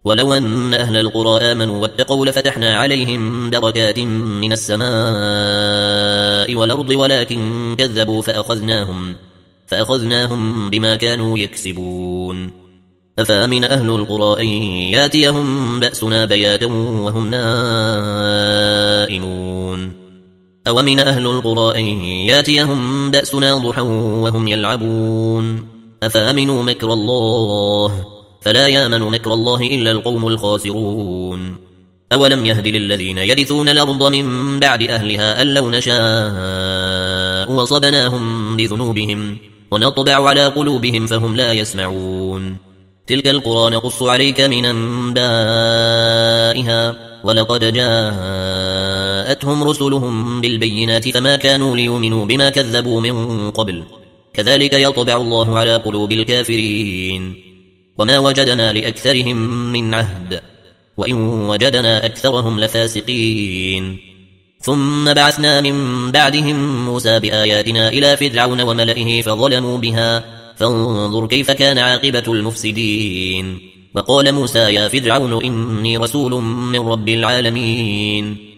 ولو أن أهل القرى آمنوا واتقوا لفتحنا عليهم بركات من السماء والأرض ولكن كذبوا فأخذناهم بما كانوا يكسبون. أفأمن أهل القرى أن ياتيهم بأسنا بياتا وهم نائمون أومن أهل القرى أن ياتيهم بأسنا ضحى وهم يلعبون أفأمنوا مكر الله فلا يامن مكر الله إلا القوم الخاسرون. أولم يهد للذين يرثون الأرض من بعد أهلها أن لو نشاء وصبناهم بذنوبهم ونطبع على قلوبهم فهم لا يسمعون. تلك القرى نقص عليك من أنبائها ولقد جاءتهم رسلهم بالبينات فما كانوا ليؤمنوا بما كذبوا من قبل كذلك يطبع الله على قلوب الكافرين. وما وجدنا لأكثرهم من عهد وإن وجدنا أكثرهم لفاسقين. ثم بعثنا من بعدهم موسى بآياتنا إلى فرعون وملئه فظلموا بها فانظر كيف كان عاقبة المفسدين. وقال موسى يا فرعون إني رسول من رب العالمين